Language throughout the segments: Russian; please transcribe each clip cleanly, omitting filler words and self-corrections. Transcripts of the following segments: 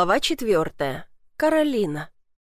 Глава 4. Каролина.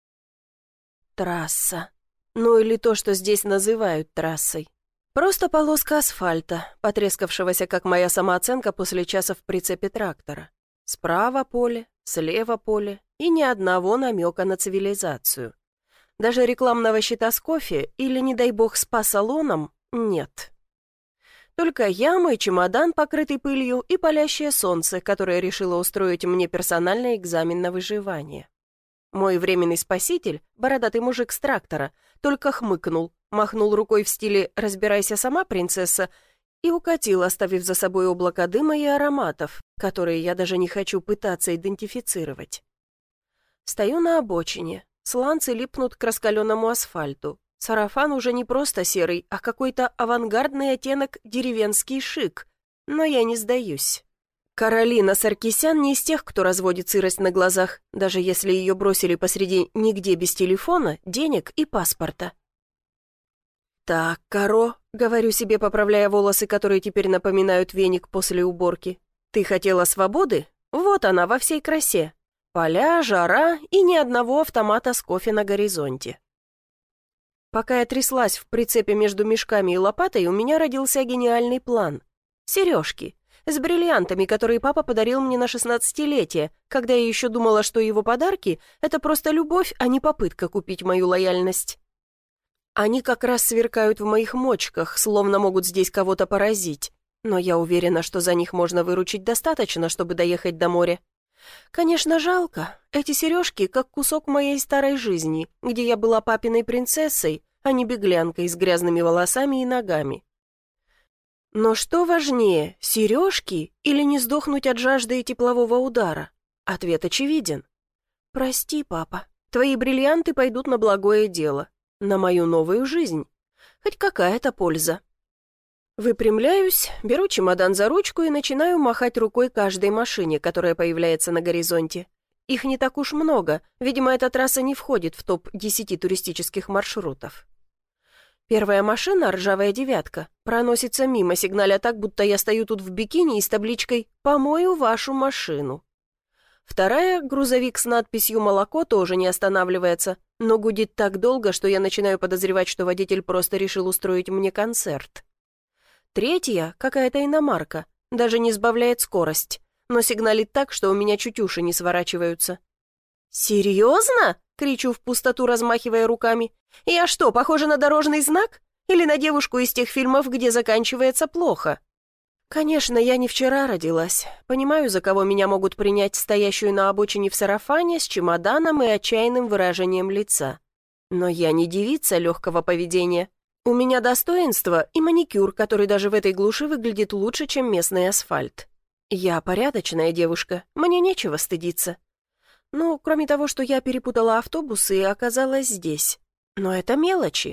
Трасса. Ну или то, что здесь называют трассой. Просто полоска асфальта, потрескавшегося, как моя самооценка после часа в прицепе трактора. Справа поле, слева поле и ни одного намека на цивилизацию. Даже рекламного щита с кофе или, не дай бог, спа-салоном нет. Только я, мой чемодан, покрытый пылью, и палящее солнце, которое решило устроить мне персональный экзамен на выживание. Мой временный спаситель, бородатый мужик с трактора, только хмыкнул, махнул рукой в стиле «разбирайся сама, принцесса», и укатил, оставив за собой облако дыма и ароматов, которые я даже не хочу пытаться идентифицировать. Стою на обочине, сланцы липнут к раскаленному асфальту. Сарафан уже не просто серый, а какой-то авангардный оттенок деревенский шик. Но я не сдаюсь. Каролина Саркисян не из тех, кто разводит сырость на глазах, даже если ее бросили посреди нигде без телефона, денег и паспорта. «Так, Каро», — говорю себе, поправляя волосы, которые теперь напоминают веник после уборки, «ты хотела свободы? Вот она во всей красе. Поля, жара и ни одного автомата с кофе на горизонте». Пока я тряслась в прицепе между мешками и лопатой, у меня родился гениальный план. Сережки. С бриллиантами, которые папа подарил мне на 16-летие, когда я еще думала, что его подарки — это просто любовь, а не попытка купить мою лояльность. Они как раз сверкают в моих мочках, словно могут здесь кого-то поразить. Но я уверена, что за них можно выручить достаточно, чтобы доехать до моря. Конечно, жалко. Эти сережки как кусок моей старой жизни, где я была папиной принцессой, а не беглянкой с грязными волосами и ногами. Но что важнее, сережки или не сдохнуть от жажды и теплового удара? Ответ очевиден. Прости, папа, твои бриллианты пойдут на благое дело, на мою новую жизнь. Хоть какая-то польза. Выпрямляюсь, беру чемодан за ручку и начинаю махать рукой каждой машине, которая появляется на горизонте. Их не так уж много, видимо, эта трасса не входит в топ-10 туристических маршрутов. Первая машина, ржавая девятка, проносится мимо, сигналя так, будто я стою тут в бикини и с табличкой «Помою вашу машину». Вторая, грузовик с надписью «Молоко», тоже не останавливается, но гудит так долго, что я начинаю подозревать, что водитель просто решил устроить мне концерт. Третья, какая-то иномарка, даже не сбавляет скорость, но сигналит так, что у меня чуть уши не сворачиваются. «Серьезно?» — кричу в пустоту, размахивая руками. «Я что, похожа на дорожный знак? Или на девушку из тех фильмов, где заканчивается плохо?» Конечно, я не вчера родилась. Понимаю, за кого меня могут принять стоящую на обочине в сарафане с чемоданом и отчаянным выражением лица. Но я не девица легкого поведения. У меня достоинство и маникюр, который даже в этой глуши выглядит лучше, чем местный асфальт. Я порядочная девушка, мне нечего стыдиться. Ну, кроме того, что я перепутала автобусы и оказалась здесь. Но это мелочи.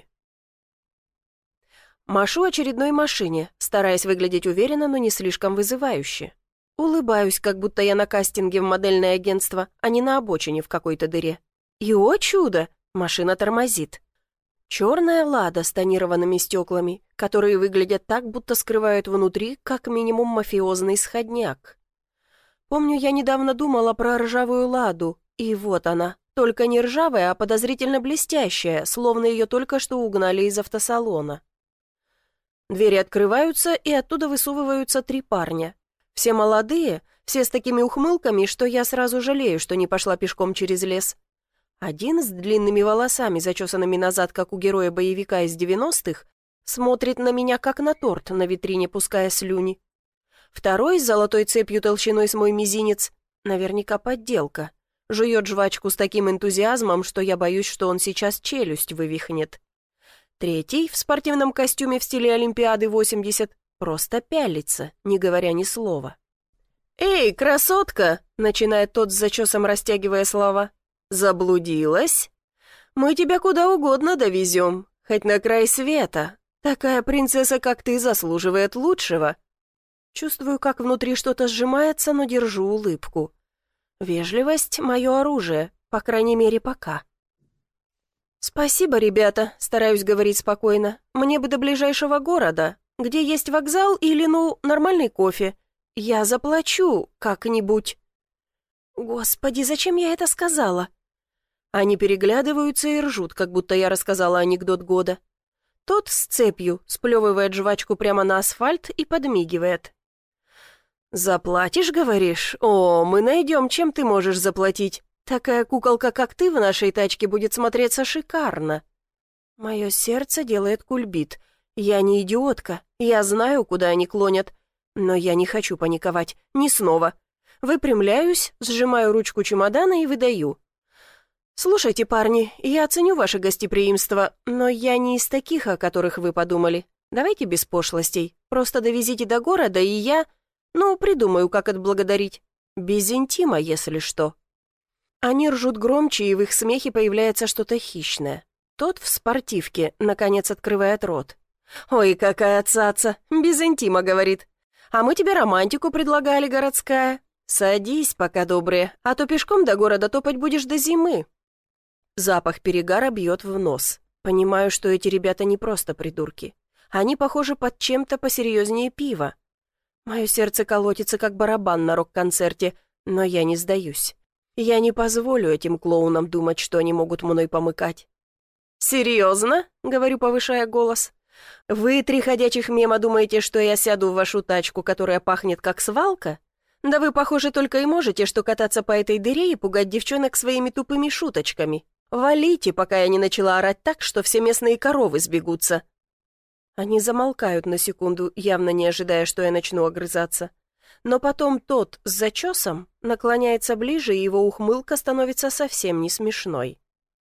Машу очередной машине, стараясь выглядеть уверенно, но не слишком вызывающе. Улыбаюсь, как будто я на кастинге в модельное агентство, а не на обочине в какой-то дыре. И, о чудо, машина тормозит. Черная «Лада» с тонированными стеклами, которые выглядят так, будто скрывают внутри как минимум мафиозный сходняк. Помню, я недавно думала про ржавую «Ладу», и вот она, только не ржавая, а подозрительно блестящая, словно ее только что угнали из автосалона. Двери открываются, и оттуда высовываются 3 парня. Все молодые, все с такими ухмылками, что я сразу жалею, что не пошла пешком через лес. Один с длинными волосами, зачесанными назад, как у героя боевика из 90-х, смотрит на меня, как на торт на витрине, пуская слюни. Второй с золотой цепью толщиной с мой мизинец, наверняка подделка, жует жвачку с таким энтузиазмом, что я боюсь, что он сейчас челюсть вывихнет. Третий, в спортивном костюме в стиле Олимпиады 80, просто пялится, не говоря ни слова. «Эй, красотка!» — начинает тот с зачесом, растягивая слова. «Заблудилась? Мы тебя куда угодно довезем, хоть на край света. Такая принцесса, как ты, заслуживает лучшего». Чувствую, как внутри что-то сжимается, но держу улыбку. Вежливость — мое оружие, по крайней мере, пока. «Спасибо, ребята», — стараюсь говорить спокойно. «Мне бы до ближайшего города, где есть вокзал или, нормальный кофе. Я заплачу как-нибудь». Господи, зачем я это сказала? Они переглядываются и ржут, как будто я рассказала анекдот года. Тот с цепью сплевывает жвачку прямо на асфальт и подмигивает. «Заплатишь, говоришь? О, мы найдем, чем ты можешь заплатить. Такая куколка, как ты, в нашей тачке будет смотреться шикарно». Мое сердце делает кульбит. Я не идиотка, я знаю, куда они клонят. Но я не хочу паниковать, не снова. Выпрямляюсь, сжимаю ручку чемодана и выдаю. «Слушайте, парни, я ценю ваше гостеприимство, но я не из таких, о которых вы подумали. Давайте без пошлостей. Просто довезите до города, и я... придумаю, как отблагодарить. Без интима, если что». Они ржут громче, и в их смехе появляется что-то хищное. Тот в спортивке, наконец, открывает рот. «Ой, какая цаца! Без интима, — говорит. А мы тебе романтику предлагали, городская. Садись пока, добрые, а то пешком до города топать будешь до зимы». Запах перегара бьет в нос. Понимаю, что эти ребята не просто придурки. Они похожи под чем-то посерьезнее пива. Мое сердце колотится, как барабан на рок-концерте, но я не сдаюсь. Я не позволю этим клоунам думать, что они могут мной помыкать. «Серьезно?» — говорю, повышая голос. «Вы, 3 ходячих мема, думаете, что я сяду в вашу тачку, которая пахнет как свалка? Да вы, похоже, только и можете, что кататься по этой дыре и пугать девчонок своими тупыми шуточками. Валите, пока я не начала орать так, что все местные коровы сбегутся». Они замолкают на секунду, явно не ожидая, что я начну огрызаться. Но потом тот с зачесом наклоняется ближе, и его ухмылка становится совсем не смешной.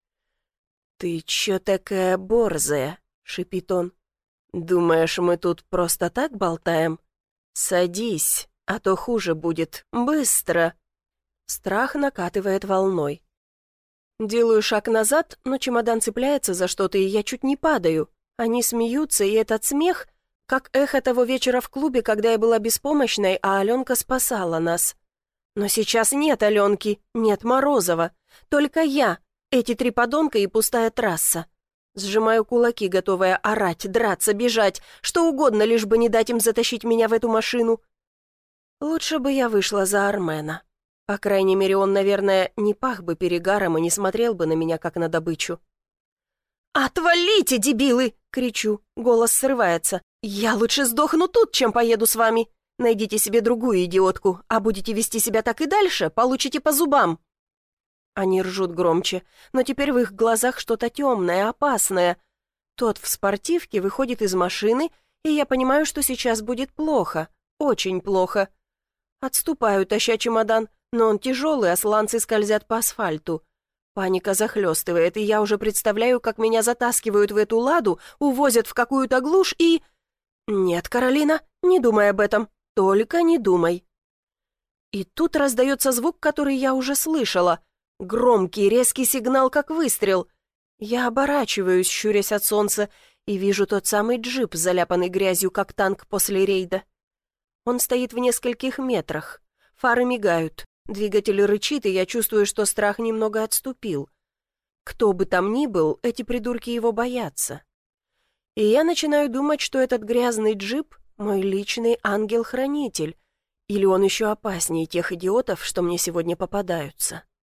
«Ты чё такая борзая?» — шипит он. «Думаешь, мы тут просто так болтаем? Садись, а то хуже будет. Быстро!» Страх накатывает волной. Делаю шаг назад, но чемодан цепляется за что-то, и я чуть не падаю. Они смеются, и этот смех, как эхо того вечера в клубе, когда я была беспомощной, а Аленка спасала нас. Но сейчас нет Аленки, нет Морозова. Только я, эти 3 подонка и пустая трасса. Сжимаю кулаки, готовая орать, драться, бежать, что угодно, лишь бы не дать им затащить меня в эту машину. Лучше бы я вышла за Армена. По крайней мере, он, наверное, не пах бы перегаром и не смотрел бы на меня, как на добычу. «Отвалите, дебилы!» — кричу. Голос срывается. «Я лучше сдохну тут, чем поеду с вами. Найдите себе другую идиотку, а будете вести себя так и дальше, получите по зубам». Они ржут громче, но теперь в их глазах что-то темное, опасное. Тот в спортивке выходит из машины, и я понимаю, что сейчас будет плохо, очень плохо. Отступаю, таща чемодан, но он тяжелый, а сланцы скользят по асфальту. Паника захлестывает, и я уже представляю, как меня затаскивают в эту ладу, увозят в какую-то глушь и... «Нет, Каролина, не думай об этом, только не думай». И тут раздается звук, который я уже слышала. Громкий, резкий сигнал, как выстрел. Я оборачиваюсь, щурясь от солнца, и вижу тот самый джип, заляпанный грязью, как танк после рейда. Он стоит в нескольких метрах. Фары мигают. Двигатель рычит, и я чувствую, что страх немного отступил. Кто бы там ни был, эти придурки его боятся. И я начинаю думать, что этот грязный джип — мой личный ангел-хранитель, или он еще опаснее тех идиотов, что мне сегодня попадаются.